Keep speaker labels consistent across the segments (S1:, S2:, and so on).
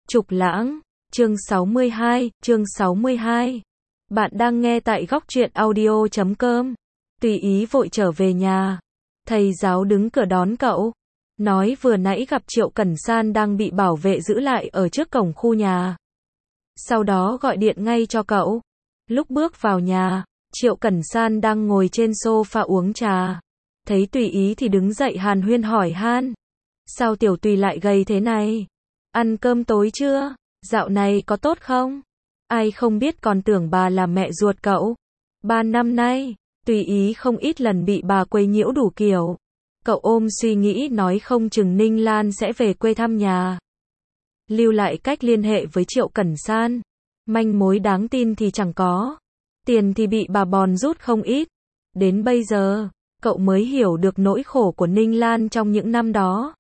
S1: Trục Lãng, chương 62. Bạn đang nghe tại góc truyện audio.com. Tùy ý vội trở về nhà. Thầy giáo đứng cửa đón cậu. Nói vừa nãy gặp Triệu Cẩn San đang bị bảo vệ giữ lại ở trước cổng khu nhà. Sau đó gọi điện ngay cho cậu. Lúc bước vào nhà, Triệu Cẩn San đang ngồi trên sofa uống trà. Thấy Tùy ý thì đứng dậy hàn huyên hỏi han. Sao tiểu Tùy lại gầy thế này? Ăn cơm tối chưa? Dạo này có tốt không? Ai không biết còn tưởng bà là mẹ ruột cậu. 3 năm nay, Tùy ý không ít lần bị bà quấy nhiễu đủ kiểu. Cậu ôm suy nghĩ nói không chừng Ninh Lan sẽ về quê thăm nhà. Lưu lại cách liên hệ với Triệu Cẩn San. Manh mối đáng tin thì chẳng có. Tiền thì bị bà bòn rút không ít. Đến bây giờ, cậu mới hiểu được nỗi khổ của Ninh Lan trong những năm đó.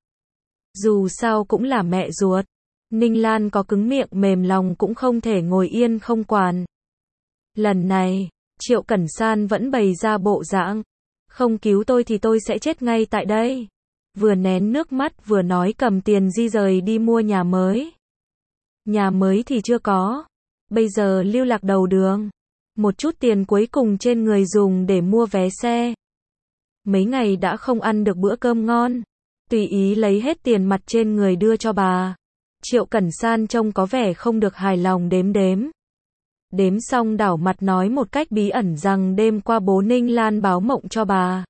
S1: Dù sao cũng là mẹ ruột. Ninh Lan có cứng miệng mềm lòng cũng không thể ngồi yên không quản. Lần này, Triệu Cẩn San vẫn bày ra bộ dạng. Không cứu tôi thì tôi sẽ chết ngay tại đây. Vừa nén nước mắt vừa nói cầm tiền di rời đi mua nhà mới. Nhà mới thì chưa có. Bây giờ lưu lạc đầu đường. Một chút tiền cuối cùng trên người dùng để mua vé xe. Mấy ngày đã không ăn được bữa cơm ngon. Tùy ý lấy hết tiền mặt trên người đưa cho bà. Triệu Cẩn San trông có vẻ không được hài lòng đếm. Đếm xong đảo mặt nói một cách bí ẩn rằng đêm qua bố Ninh Lan báo mộng cho bà.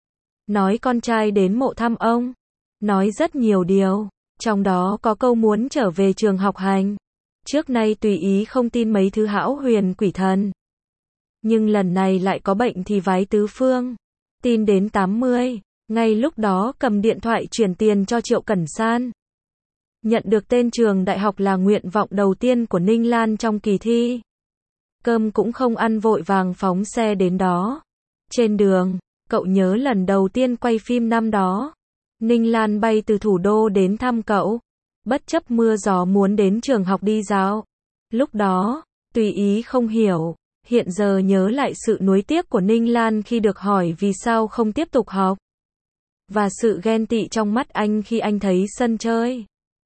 S1: Nói con trai đến mộ thăm ông. Nói rất nhiều điều. Trong đó có câu muốn trở về trường học hành. Trước nay Tùy ý không tin mấy thứ hão huyền quỷ thần. Nhưng lần này lại có bệnh thì vái tứ phương. Tin đến 80. Ngay lúc đó cầm điện thoại chuyển tiền cho Triệu Cẩn San. Nhận được tên trường đại học là nguyện vọng đầu tiên của Ninh Lan trong kỳ thi. Cơm cũng không ăn vội vàng phóng xe đến đó. Trên đường, cậu nhớ lần đầu tiên quay phim năm đó. Ninh Lan bay từ thủ đô đến thăm cậu. Bất chấp mưa gió muốn đến trường học đi dạo. Lúc đó, Tùy ý không hiểu. Hiện giờ nhớ lại sự nuối tiếc của Ninh Lan khi được hỏi vì sao không tiếp tục học. Và sự ghen tị trong mắt anh khi anh thấy sân chơi,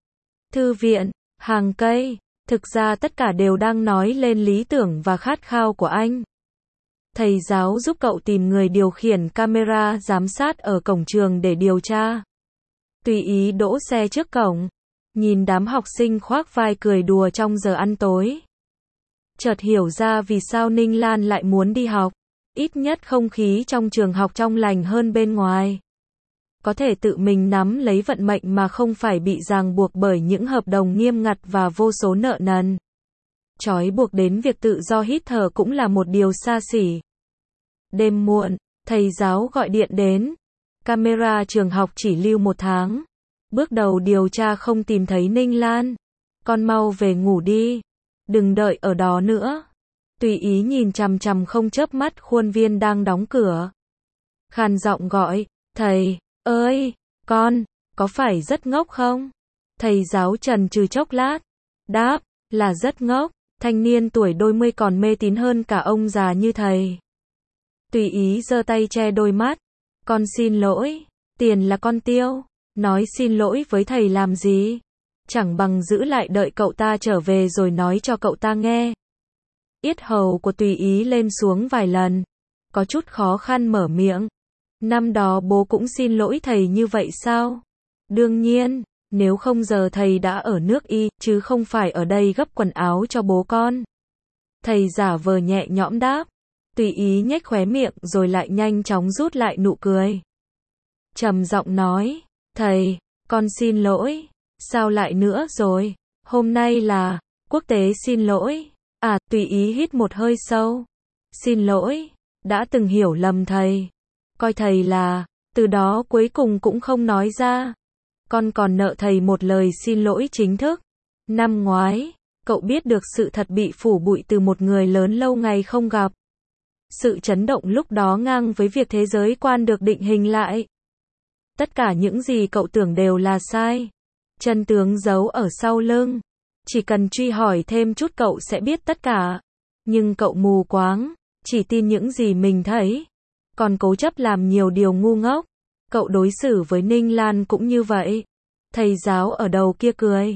S1: thư viện, hàng cây. Thực ra tất cả đều đang nói lên lý tưởng và khát khao của anh. Thầy giáo giúp cậu tìm người điều khiển camera giám sát ở cổng trường để điều tra. Tùy ý đỗ xe trước cổng. Nhìn đám học sinh khoác vai cười đùa trong giờ ăn tối. Chợt hiểu ra vì sao Ninh Lan lại muốn đi học. Ít nhất không khí trong trường học trong lành hơn bên ngoài. Có thể tự mình nắm lấy vận mệnh mà không phải bị ràng buộc bởi những hợp đồng nghiêm ngặt và vô số nợ nần. Trói buộc đến việc tự do hít thở cũng là một điều xa xỉ. Đêm muộn, thầy giáo gọi điện đến. Camera trường học chỉ lưu 1 tháng. Bước đầu điều tra không tìm thấy Ninh Lan. Con mau về ngủ đi. Đừng đợi ở đó nữa. Tùy ý nhìn chằm chằm không chớp mắt khuôn viên đang đóng cửa. Khàn giọng gọi, thầy ơi, con, có phải rất ngốc không? Thầy giáo chần chừ chốc lát. Đáp, là rất ngốc. Thanh niên tuổi đôi mươi còn mê tín hơn cả ông già như thầy. Tùy ý giơ tay che đôi mắt. Con xin lỗi, tiền là con tiêu. Nói xin lỗi với thầy làm gì? Chẳng bằng giữ lại đợi cậu ta trở về rồi nói cho cậu ta nghe. Yết hầu của Tùy ý lên xuống vài lần. Có chút khó khăn mở miệng. Năm đó bố cũng xin lỗi thầy như vậy sao? Đương nhiên, nếu không giờ thầy đã ở nước Y, chứ không phải ở đây gấp quần áo cho bố con. Thầy giả vờ nhẹ nhõm đáp. Tùy ý nhếch khóe miệng rồi lại nhanh chóng rút lại nụ cười. Trầm giọng nói, thầy, con xin lỗi. Sao lại nữa rồi? Hôm nay là quốc tế xin lỗi. À, Tùy ý hít một hơi sâu. Xin lỗi, đã từng hiểu lầm thầy. Coi thầy là, từ đó cuối cùng cũng không nói ra. Con còn nợ thầy một lời xin lỗi chính thức. Năm ngoái, cậu biết được sự thật bị phủ bụi từ một người lớn lâu ngày không gặp. Sự chấn động lúc đó ngang với việc thế giới quan được định hình lại. Tất cả những gì cậu tưởng đều là sai. Chân tướng giấu ở sau lưng. Chỉ cần truy hỏi thêm chút cậu sẽ biết tất cả. Nhưng cậu mù quáng, chỉ tin những gì mình thấy. Còn cố chấp làm nhiều điều ngu ngốc. Cậu đối xử với Ninh Lan cũng như vậy. Thầy giáo ở đầu kia cười.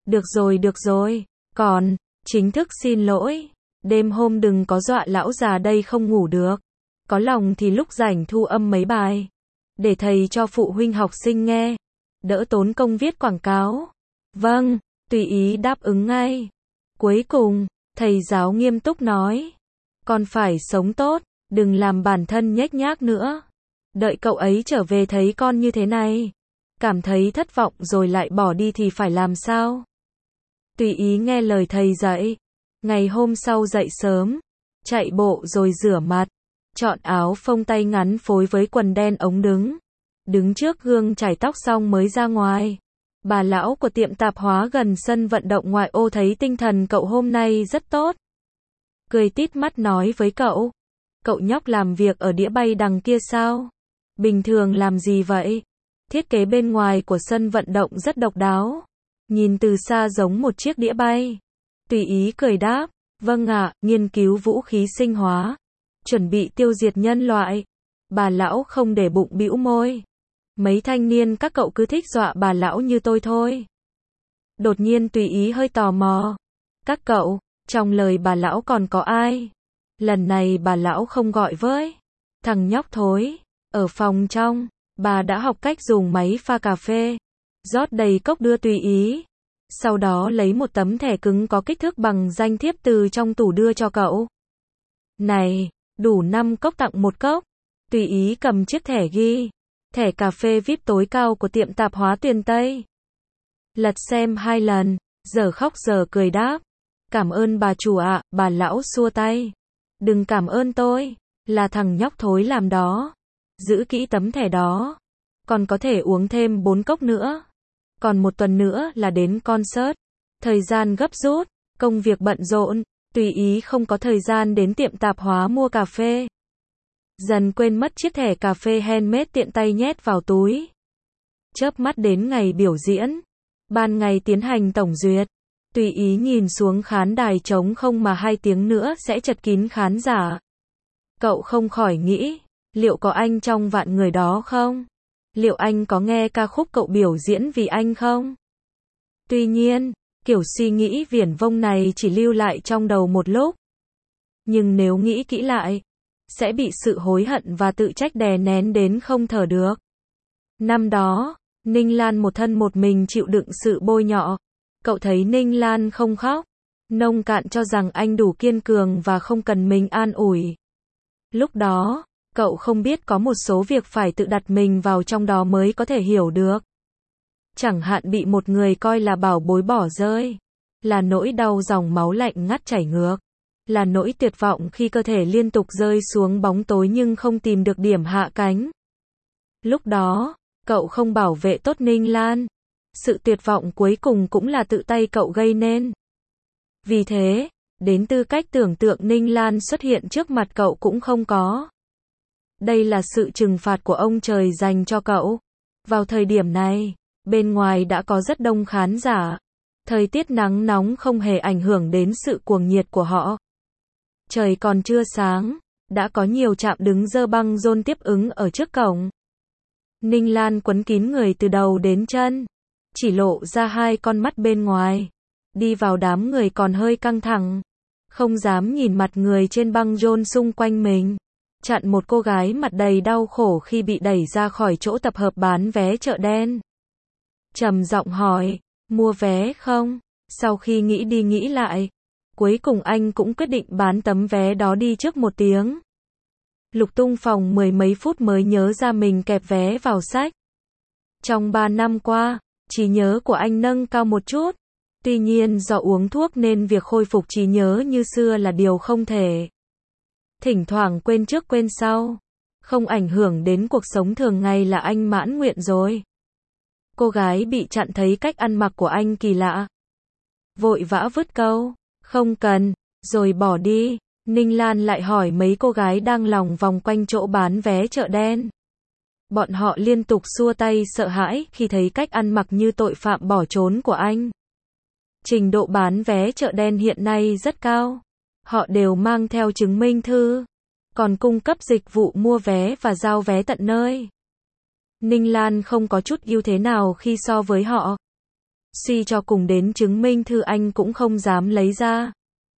S1: Được rồi, còn, chính thức xin lỗi. Đêm hôm đừng có dọa lão già đây không ngủ được. Có lòng thì lúc rảnh thu âm mấy bài. Để thầy cho phụ huynh học sinh nghe. Đỡ tốn công viết quảng cáo. Vâng, tùy ý đáp ứng ngay. Cuối cùng, thầy giáo nghiêm túc nói. Con phải sống tốt, đừng làm bản thân nhếch nhác nữa. Đợi cậu ấy trở về thấy con như thế này. Cảm thấy thất vọng rồi lại bỏ đi thì phải làm sao? Tùy ý nghe lời thầy dạy. Ngày hôm sau dậy sớm, chạy bộ rồi rửa mặt, chọn áo phông tay ngắn phối với quần đen ống đứng. Đứng trước gương chải tóc xong mới ra ngoài. Bà lão của tiệm tạp hóa gần sân vận động ngoại ô thấy tinh thần cậu hôm nay rất tốt. Cười tít mắt nói với cậu. Cậu nhóc làm việc ở đĩa bay đằng kia sao? Bình thường làm gì vậy? Thiết kế bên ngoài của sân vận động rất độc đáo. Nhìn từ xa giống một chiếc đĩa bay. Tùy ý cười đáp. Vâng ạ, nghiên cứu vũ khí sinh hóa. Chuẩn bị tiêu diệt nhân loại. Bà lão không để bụng bĩu môi. Mấy thanh niên các cậu cứ thích dọa bà lão như tôi thôi. Đột nhiên tùy ý hơi tò mò. Các cậu, trong lời bà lão còn có ai? Lần này bà lão không gọi với. Thằng nhóc thối. Ở phòng trong, bà đã học cách dùng máy pha cà phê. Rót đầy cốc đưa tùy ý. Sau đó lấy một tấm thẻ cứng có kích thước bằng danh thiếp từ trong tủ đưa cho cậu. Này, đủ 5 cốc tặng 1 cốc. Tùy ý cầm chiếc thẻ ghi. Thẻ cà phê VIP tối cao của tiệm tạp hóa Tuyền Tây. Lật xem 2 lần, giờ khóc giờ cười đáp. Cảm ơn bà chủ ạ, bà lão xua tay. Đừng cảm ơn tôi, là thằng nhóc thối làm đó. Giữ kỹ tấm thẻ đó. Còn có thể uống thêm 4 cốc nữa. Còn 1 tuần nữa là đến concert. Thời gian gấp rút, công việc bận rộn, tùy ý không có thời gian đến tiệm tạp hóa mua cà phê. Dần quên mất chiếc thẻ cà phê handmade tiện tay nhét vào túi. Chớp mắt đến ngày biểu diễn. Ban ngày tiến hành tổng duyệt. Tùy ý nhìn xuống khán đài trống không mà 2 tiếng nữa sẽ chật kín khán giả. Cậu không khỏi nghĩ, liệu có anh trong vạn người đó không? Liệu anh có nghe ca khúc cậu biểu diễn vì anh không? Tuy nhiên, kiểu suy nghĩ viển vông này chỉ lưu lại trong đầu một lúc. Nhưng nếu nghĩ kỹ lại, sẽ bị sự hối hận và tự trách đè nén đến không thở được. Năm đó, Ninh Lan một thân một mình chịu đựng sự bôi nhọ. Cậu thấy Ninh Lan không khóc, nông cạn cho rằng anh đủ kiên cường và không cần mình an ủi. Lúc đó, cậu không biết có một số việc phải tự đặt mình vào trong đó mới có thể hiểu được. Chẳng hạn bị một người coi là bảo bối bỏ rơi, là nỗi đau dòng máu lạnh ngắt chảy ngược, là nỗi tuyệt vọng khi cơ thể liên tục rơi xuống bóng tối nhưng không tìm được điểm hạ cánh. Lúc đó, cậu không bảo vệ tốt Ninh Lan. Sự tuyệt vọng cuối cùng cũng là tự tay cậu gây nên. Vì thế, đến tư cách tưởng tượng Ninh Lan xuất hiện trước mặt cậu cũng không có. Đây là sự trừng phạt của ông trời dành cho cậu. Vào thời điểm này, bên ngoài đã có rất đông khán giả. Thời tiết nắng nóng không hề ảnh hưởng đến sự cuồng nhiệt của họ. Trời còn chưa sáng, đã có nhiều trạm đứng dơ băng rôn tiếp ứng ở trước cổng. Ninh Lan quấn kín người từ đầu đến chân, chỉ lộ ra 2 con mắt bên ngoài. Đi vào đám người còn hơi căng thẳng, không dám nhìn mặt người trên băng rôn xung quanh mình. Chặn một cô gái mặt đầy đau khổ khi bị đẩy ra khỏi chỗ tập hợp bán vé chợ đen. Trầm giọng hỏi, mua vé không? Sau khi nghĩ đi nghĩ lại, cuối cùng anh cũng quyết định bán tấm vé đó đi trước 1 tiếng. Lục tung phòng 10 mấy phút mới nhớ ra mình kẹp vé vào sách. Trong 3 năm qua, trí nhớ của anh nâng cao một chút. Tuy nhiên do uống thuốc nên việc khôi phục trí nhớ như xưa là điều không thể. Thỉnh thoảng quên trước quên sau. Không ảnh hưởng đến cuộc sống thường ngày là anh mãn nguyện rồi. Cô gái bị chặn thấy cách ăn mặc của anh kỳ lạ. Vội vã vứt câu, không cần, rồi bỏ đi. Ninh Lan lại hỏi mấy cô gái đang lòng vòng quanh chỗ bán vé chợ đen. Bọn họ liên tục xua tay sợ hãi khi thấy cách ăn mặc như tội phạm bỏ trốn của anh. Trình độ bán vé chợ đen hiện nay rất cao. Họ đều mang theo chứng minh thư, còn cung cấp dịch vụ mua vé và giao vé tận nơi. Ninh Lan không có chút ưu thế nào khi so với họ. Suy cho cùng đến chứng minh thư anh cũng không dám lấy ra.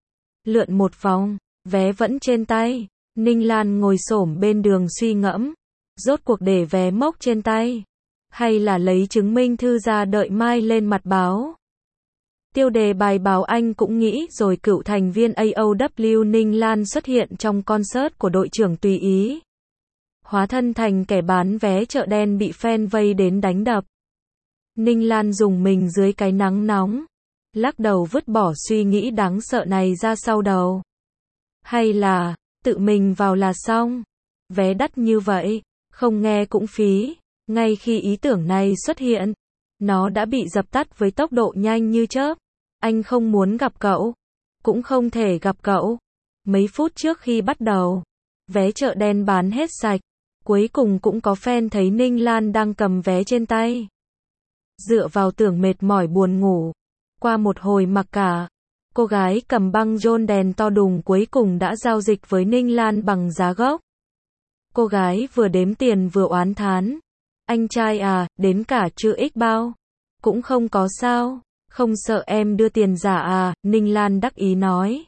S1: Lượn một vòng, vé vẫn trên tay. Ninh Lan ngồi xổm bên đường suy ngẫm. Rốt cuộc để vé mốc trên tay. Hay là lấy chứng minh thư ra đợi mai lên mặt báo. Tiêu đề bài báo anh cũng nghĩ rồi. Cựu thành viên AOW Ninh Lan xuất hiện trong concert của đội trưởng Tùy Ý. Hóa thân thành kẻ bán vé chợ đen bị fan vây đến đánh đập. Ninh Lan dùng mình dưới cái nắng nóng. Lắc đầu vứt bỏ suy nghĩ đáng sợ này ra sau đầu. Hay là, tự mình vào là xong. Vé đắt như vậy, không nghe cũng phí. Ngay khi ý tưởng này xuất hiện, nó đã bị dập tắt với tốc độ nhanh như chớp. Anh không muốn gặp cậu, cũng không thể gặp cậu. Mấy phút trước khi bắt đầu, vé chợ đen bán hết sạch. Cuối cùng cũng có fan thấy Ninh Lan đang cầm vé trên tay. Dựa vào tưởng mệt mỏi buồn ngủ. Qua một hồi mặc cả, cô gái cầm băng rôn đèn to đùng cuối cùng đã giao dịch với Ninh Lan bằng giá gốc. Cô gái vừa đếm tiền vừa oán thán. Anh trai à, đến cả chữ X bao. Cũng không có sao. Không sợ em đưa tiền giả à, Ninh Lan đắc ý nói.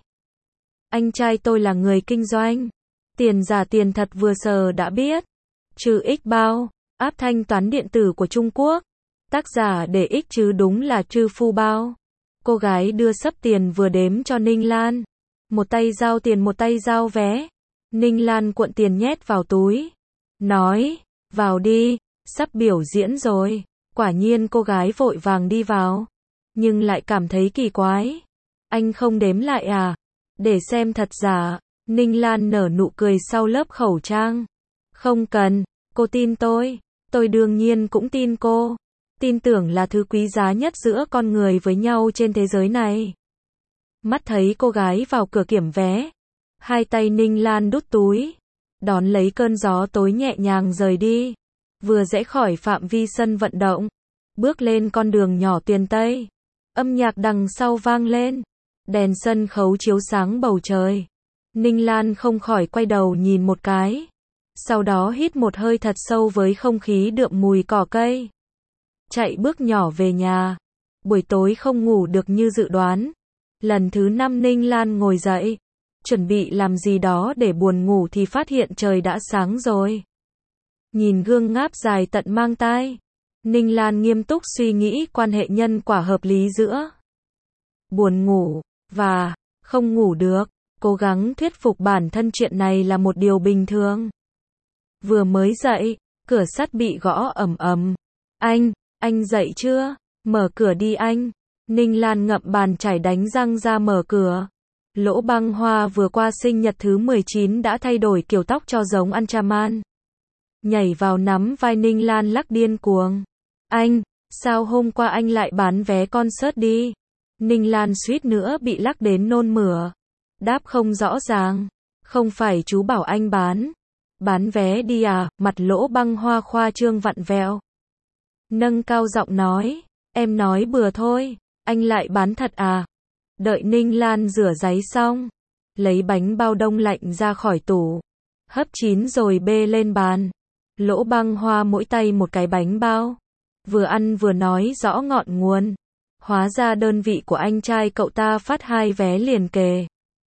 S1: Anh trai tôi là người kinh doanh. Tiền giả tiền thật vừa sờ đã biết. Chữ X bao, app thanh toán điện tử của Trung Quốc. Tác giả để X chứ đúng là Trư Phu bao. Cô gái đưa xấp tiền vừa đếm cho Ninh Lan. Một tay giao tiền một tay giao vé. Ninh Lan cuộn tiền nhét vào túi. Nói, vào đi, sắp biểu diễn rồi. Quả nhiên cô gái vội vàng đi vào. Nhưng lại cảm thấy kỳ quái. Anh không đếm lại à? Để xem thật giả. Ninh Lan nở nụ cười sau lớp khẩu trang. Không cần, cô tin tôi đương nhiên cũng tin cô. Tin tưởng là thứ quý giá nhất giữa con người với nhau trên thế giới này. Mắt thấy cô gái vào cửa kiểm vé. Hai tay Ninh Lan đút túi. Đón lấy cơn gió tối nhẹ nhàng rời đi. Vừa rẽ khỏi phạm vi sân vận động. Bước lên con đường nhỏ tiền Tây. Âm nhạc đằng sau vang lên. Đèn sân khấu chiếu sáng bầu trời. Ninh Lan không khỏi quay đầu nhìn một cái. Sau đó hít một hơi thật sâu với không khí đượm mùi cỏ cây. Chạy bước nhỏ về nhà. Buổi tối không ngủ được như dự đoán. Lần thứ 5 Ninh Lan ngồi dậy. Chuẩn bị làm gì đó để buồn ngủ thì phát hiện trời đã sáng rồi. Nhìn gương ngáp dài tận mang tai. Ninh Lan nghiêm túc suy nghĩ quan hệ nhân quả hợp lý giữa buồn ngủ và không ngủ được. Cố gắng thuyết phục bản thân chuyện này là một điều bình thường. Vừa mới dậy, cửa sắt bị gõ ầm ầm. Anh dậy chưa? Mở cửa đi anh. Ninh Lan ngậm bàn chải đánh răng ra mở cửa. Lỗ Băng Hoa vừa qua sinh nhật thứ 19 đã thay đổi kiểu tóc cho giống Anchaman. Nhảy vào nắm vai Ninh Lan lắc điên cuồng. Anh, sao hôm qua anh lại bán vé concert đi? Ninh Lan suýt nữa bị lắc đến nôn mửa. Đáp không rõ ràng. Không phải chú bảo anh bán vé đi à? Mặt Lỗ Băng Hoa khoa trương vặn vẹo. Nâng cao giọng nói, em nói bừa thôi, anh lại bán thật à? Đợi Ninh Lan rửa ráy xong, lấy bánh bao đông lạnh ra khỏi tủ, hấp chín rồi bê lên bàn. Lỗ Băng Hoa mỗi tay một cái bánh bao, vừa ăn vừa nói rõ ngọn nguồn. Hóa ra đơn vị của anh trai cậu ta phát 2 vé liền kề.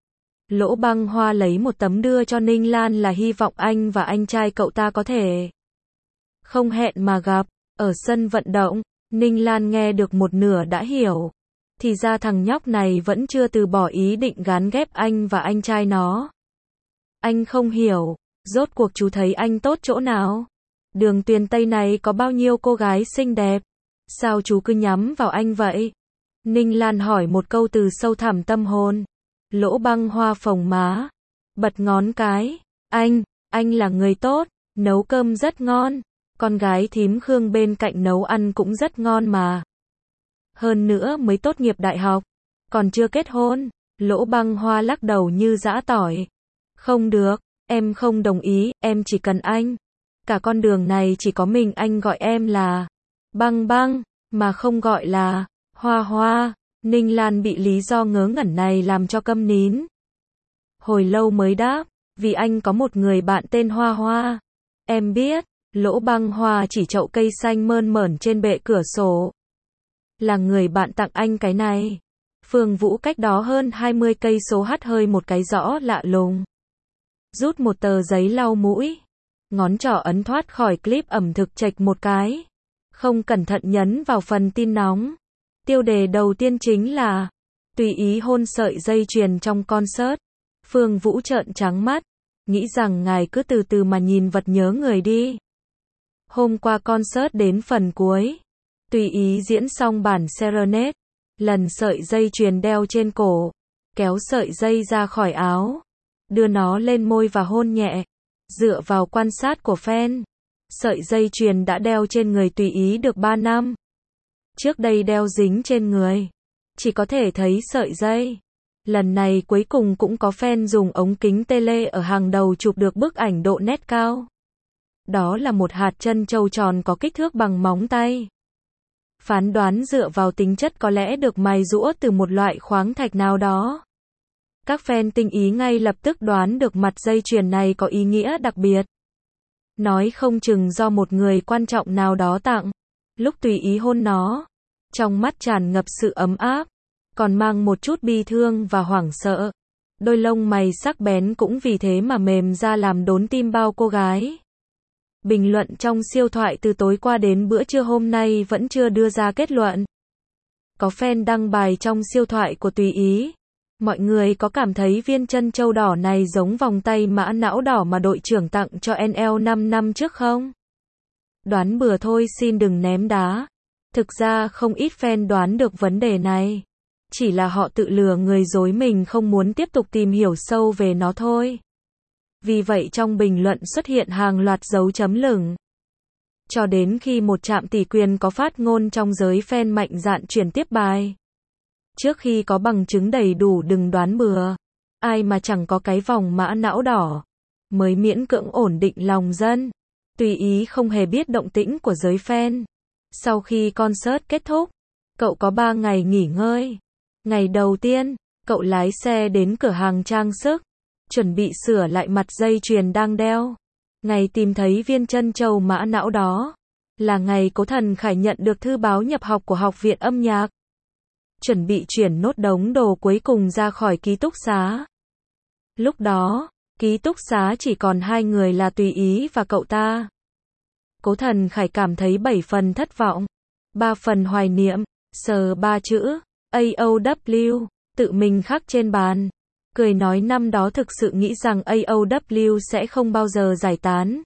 S1: Lỗ Băng Hoa lấy một tấm đưa cho Ninh Lan là hy vọng anh và anh trai cậu ta có thể không hẹn mà gặp. Ở sân vận động, Ninh Lan nghe được một nửa đã hiểu. Thì ra thằng nhóc này vẫn chưa từ bỏ ý định gán ghép anh và anh trai nó. Anh không hiểu, rốt cuộc chú thấy anh tốt chỗ nào? Đường tiền Tây này có bao nhiêu cô gái xinh đẹp? Sao chú cứ nhắm vào anh vậy? Ninh Lan hỏi một câu từ sâu thẳm tâm hồn. Lỗ Băng Hoa phồng má, bật ngón cái. Anh là người tốt, nấu cơm rất ngon. Con gái thím Khương bên cạnh nấu ăn cũng rất ngon mà. Hơn nữa mới tốt nghiệp đại học, còn chưa kết hôn. Lỗ Băng Hoa lắc đầu như giã tỏi. Không được, em không đồng ý, em chỉ cần anh. Cả con đường này chỉ có mình anh gọi em là Băng Băng, mà không gọi là Hoa Hoa. Ninh Lan bị lý do ngớ ngẩn này làm cho câm nín. Hồi lâu mới đáp, vì anh có một người bạn tên Hoa Hoa. Em biết. Lỗ Băng Hoa chỉ chậu cây xanh mơn mởn trên bệ cửa sổ. là người bạn tặng anh cái này. Phương Vũ cách đó hơn 20 cây số hắt hơi một cái rõ lạ lùng. Rút một tờ giấy lau mũi. Ngón trỏ ấn thoát khỏi clip ẩm thực chệch một cái. Không cẩn thận nhấn vào phần tin nóng. Tiêu đề đầu tiên chính là tùy ý hôn sợi dây chuyền trong concert. Phương Vũ trợn trắng mắt. Nghĩ rằng ngài cứ từ từ mà nhìn vật nhớ người đi. Hôm qua concert đến phần cuối. Tùy ý diễn xong bản Serenade. Lần sợi dây chuyền đeo trên cổ. Kéo sợi dây ra khỏi áo. Đưa nó lên môi và hôn nhẹ. Dựa vào quan sát của fan. Sợi dây chuyền đã đeo trên người tùy ý được 3 năm. Trước đây đeo dính trên người. Chỉ có thể thấy sợi dây. Lần này cuối cùng cũng có fan dùng ống kính tele ở hàng đầu chụp được bức ảnh độ nét cao. Đó là một hạt trân châu tròn có kích thước bằng móng tay. Phán đoán dựa vào tính chất có lẽ được mài giũa từ một loại khoáng thạch nào đó. Các fan tinh ý ngay lập tức đoán được mặt dây chuyền này có ý nghĩa đặc biệt. Nói không chừng do một người quan trọng nào đó tặng. Lúc tùy ý hôn nó, trong mắt tràn ngập sự ấm áp, còn mang một chút bi thương và hoảng sợ. Đôi lông mày sắc bén cũng vì thế mà mềm ra làm đốn tim bao cô gái. Bình luận trong siêu thoại từ tối qua đến bữa trưa hôm nay vẫn chưa đưa ra kết luận. Có fan đăng bài trong siêu thoại của tùy ý. Mọi người có cảm thấy viên trân châu đỏ này giống vòng tay mã não đỏ mà đội trưởng tặng cho NL 5 năm trước không? Đoán bừa thôi, xin đừng ném đá. Thực ra không ít fan đoán được vấn đề này. Chỉ là họ tự lừa người dối mình không muốn tiếp tục tìm hiểu sâu về nó thôi. Vì vậy trong bình luận xuất hiện hàng loạt dấu chấm lửng. Cho đến khi một trạm tỷ quyền có phát ngôn trong giới fan mạnh dạn chuyển tiếp bài. Trước khi có bằng chứng đầy đủ đừng đoán bừa. Ai mà chẳng có cái vòng mã não đỏ. Mới miễn cưỡng ổn định lòng dân. Tùy ý không hề biết động tĩnh của giới fan. Sau khi concert kết thúc, cậu có 3 ngày nghỉ ngơi. Ngày đầu tiên, cậu lái xe đến cửa hàng trang sức. Chuẩn bị sửa lại mặt dây chuyền đang đeo. Ngày tìm thấy viên trân châu mã não đó. Là ngày Cố Thần Khải nhận được thư báo nhập học của Học viện âm nhạc. Chuẩn bị chuyển nốt đống đồ cuối cùng ra khỏi ký túc xá. Lúc đó, ký túc xá chỉ còn 2 người là tùy ý và cậu ta. Cố Thần Khải cảm thấy 7 phần thất vọng, 3 phần hoài niệm, sờ 3 chữ, AOW, tự mình khắc trên bàn. Cười nói năm đó thực sự nghĩ rằng AOW sẽ không bao giờ giải tán.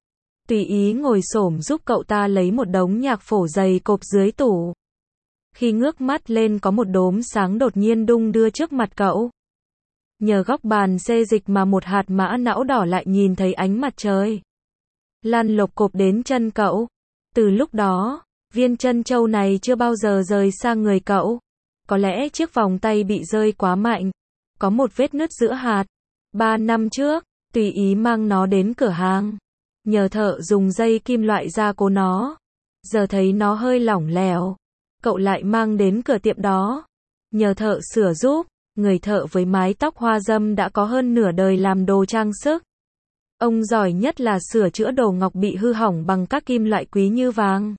S1: Tùy ý ngồi xổm giúp cậu ta lấy một đống nhạc phổ dày cộp dưới tủ. Khi ngước mắt lên có một đốm sáng đột nhiên đung đưa trước mặt cậu. Nhờ góc bàn xê dịch mà một hạt mã não đỏ lại nhìn thấy ánh mặt trời. Lan lộc cộp đến chân cậu. Từ lúc đó, viên trân châu này chưa bao giờ rời xa người cậu. Có lẽ chiếc vòng tay bị rơi quá mạnh. Có một vết nứt giữa hạt. 3 năm trước, tùy ý mang nó đến cửa hàng. Nhờ thợ dùng dây kim loại gia cố nó. Giờ thấy nó hơi lỏng lẻo. Cậu lại mang đến cửa tiệm đó. Nhờ thợ sửa giúp. Người thợ với mái tóc hoa dâm đã có hơn nửa đời làm đồ trang sức. Ông giỏi nhất là sửa chữa đồ ngọc bị hư hỏng bằng các kim loại quý như vàng,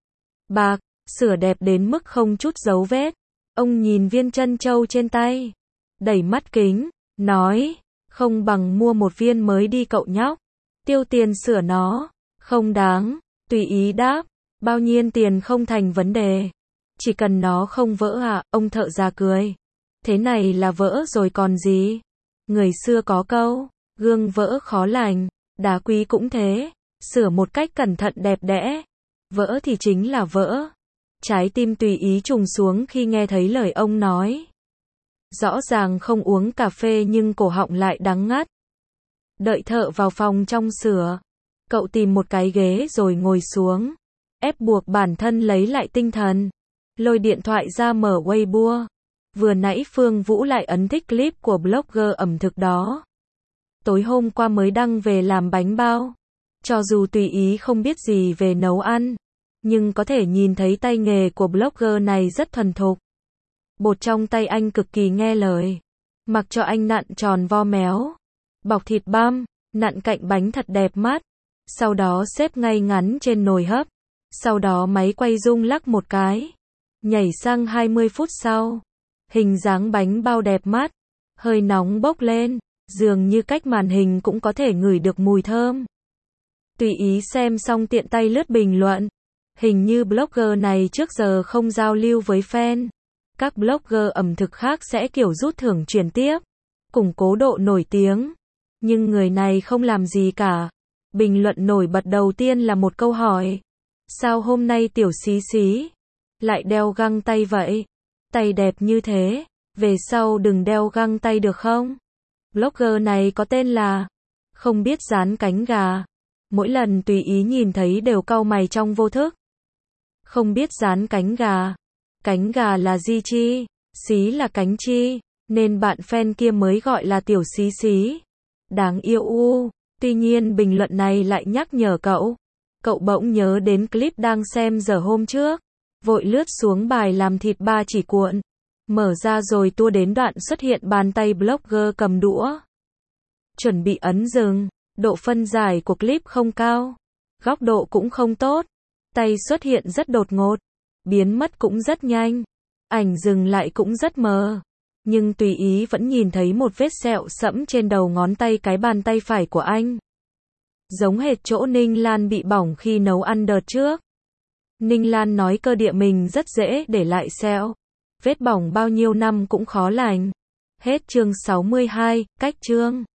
S1: bạc, sửa đẹp đến mức không chút dấu vết. Ông nhìn viên trân châu trên tay, đẩy mắt kính, nói, không bằng mua một viên mới đi cậu nhóc. Tiêu tiền sửa nó, không đáng. Tùy ý đáp, bao nhiêu tiền không thành vấn đề. Chỉ cần nó không vỡ à, ông thợ già cười. Thế này là vỡ rồi còn gì. Người xưa có câu, gương vỡ khó lành, đá quý cũng thế, sửa một cách cẩn thận đẹp đẽ. Vỡ thì chính là vỡ. Trái tim tùy ý trùng xuống khi nghe thấy lời ông nói. Rõ ràng không uống cà phê nhưng cổ họng lại đắng ngắt. Đợi thợ vào phòng trong sửa. Cậu tìm một cái ghế rồi ngồi xuống. Ép buộc bản thân lấy lại tinh thần. Lôi điện thoại ra mở Weibo. Vừa nãy Phương Vũ lại ấn thích clip của blogger ẩm thực đó. Tối hôm qua mới đăng về làm bánh bao. Cho dù tùy ý không biết gì về nấu ăn, nhưng có thể nhìn thấy tay nghề của blogger này rất thuần thục. Bột trong tay anh cực kỳ nghe lời. Mặc cho anh nặn tròn vo méo. Bọc thịt băm, nặn cạnh bánh thật đẹp mắt. Sau đó xếp ngay ngắn trên nồi hấp. Sau đó máy quay rung lắc một cái. Nhảy sang 20 phút sau. Hình dáng bánh bao đẹp mắt. Hơi nóng bốc lên. Dường như cách màn hình cũng có thể ngửi được mùi thơm. Tùy ý xem xong tiện tay lướt bình luận. Hình như blogger này trước giờ không giao lưu với fan. Các blogger ẩm thực khác sẽ kiểu rút thưởng truyền tiếp, củng cố độ nổi tiếng. Nhưng người này không làm gì cả. Bình luận nổi bật đầu tiên là một câu hỏi. Sao hôm nay tiểu xí xí lại đeo găng tay vậy? Tay đẹp như thế, về sau đừng đeo găng tay được không? Blogger này có tên là Không biết rán cánh gà. Mỗi lần tùy ý nhìn thấy đều cau mày trong vô thức. Không biết rán cánh gà. Cánh gà là gì chi? Xí là cánh chi? Nên bạn fan kia mới gọi là tiểu xí xí. Đáng yêu u. Tuy nhiên bình luận này lại nhắc nhở cậu. Cậu bỗng nhớ đến clip đang xem giờ hôm trước. Vội lướt xuống bài làm thịt ba chỉ cuộn. Mở ra rồi tua đến đoạn xuất hiện bàn tay blogger cầm đũa. Chuẩn bị ấn dừng. Độ phân giải của clip không cao. Góc độ cũng không tốt. Tay xuất hiện rất đột ngột. Biến mất cũng rất nhanh. Ảnh dừng lại cũng rất mờ. Nhưng tùy ý vẫn nhìn thấy một vết sẹo sẫm trên đầu ngón tay cái bàn tay phải của anh. Giống hệt chỗ Ninh Lan bị bỏng khi nấu ăn đợt trước. Ninh Lan nói cơ địa mình rất dễ để lại sẹo. Vết bỏng bao nhiêu năm cũng khó lành. Hết chương 62, cách chương.